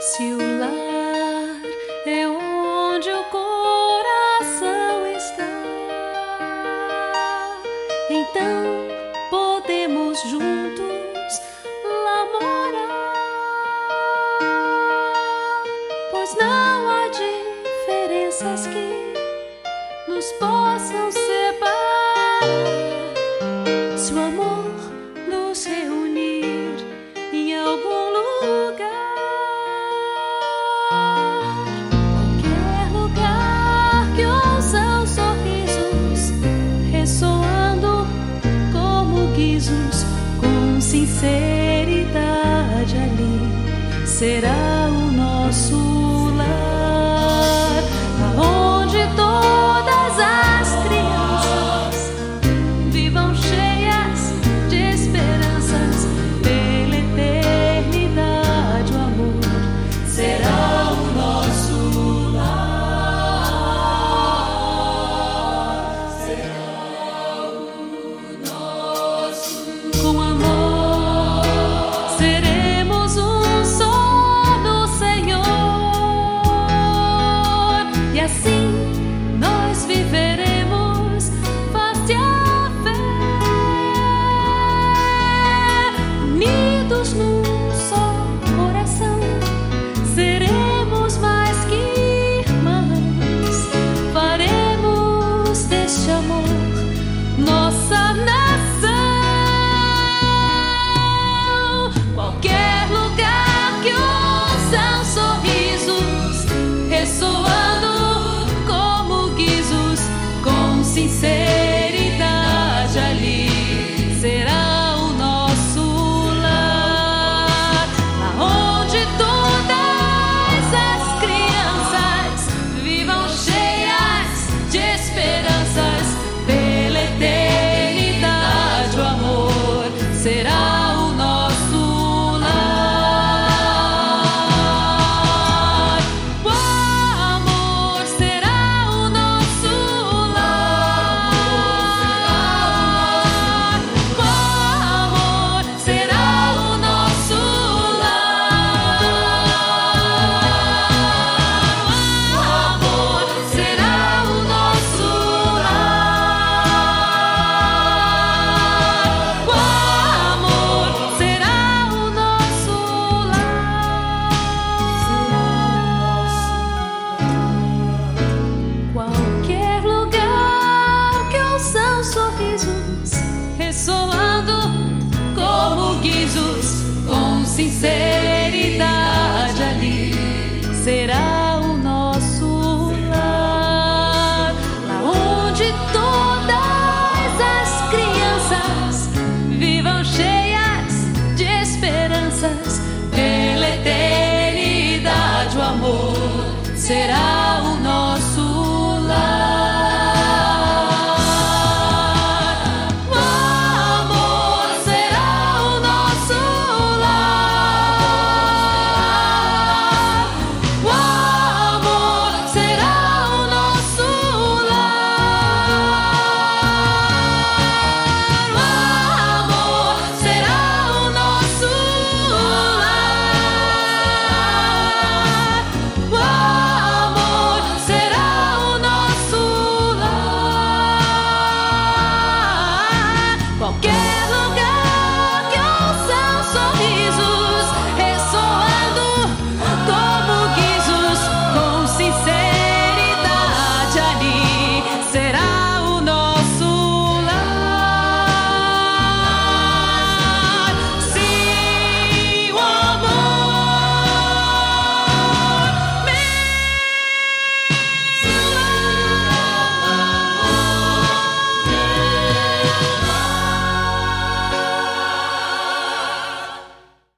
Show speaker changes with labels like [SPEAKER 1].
[SPEAKER 1] Se o lar é onde o coração está, então podemos juntos lá morar, pois não há diferenças que nos possam separar. Se o amor nos reunir em algum lugar, qualquer lugar que ouçam sorrisos ressoando como guizos, com sinceridade ali será o nosso lar, aonde todas as crianças vivam cheias de esperanças pela eternidade. O amor será o nosso lar, será o nosso. Com amor seremos um só no Senhor, e assim nós viveremos face a fé, unidos num só coração. Seremos mais que irmãos, faremos deste amor nossa nação. Qualquer lugar que ouçam sorrisos ressoando como guizos, com sinceridade ali será o nosso lar, aonde todas as crianças vivam cheias de esperanças pela eternidade. O amor será o nosso lar. O amor será o nosso lar. O amor será o nosso lar. O amor será o nosso lar. O amor será o nosso lar. Qualquer lugar que ouçam sorrisos ressoando como guizos, com sinceridade ali será o nosso lar, lá onde todas as crianças vivam cheias de esperanças pela eternidade. O amor será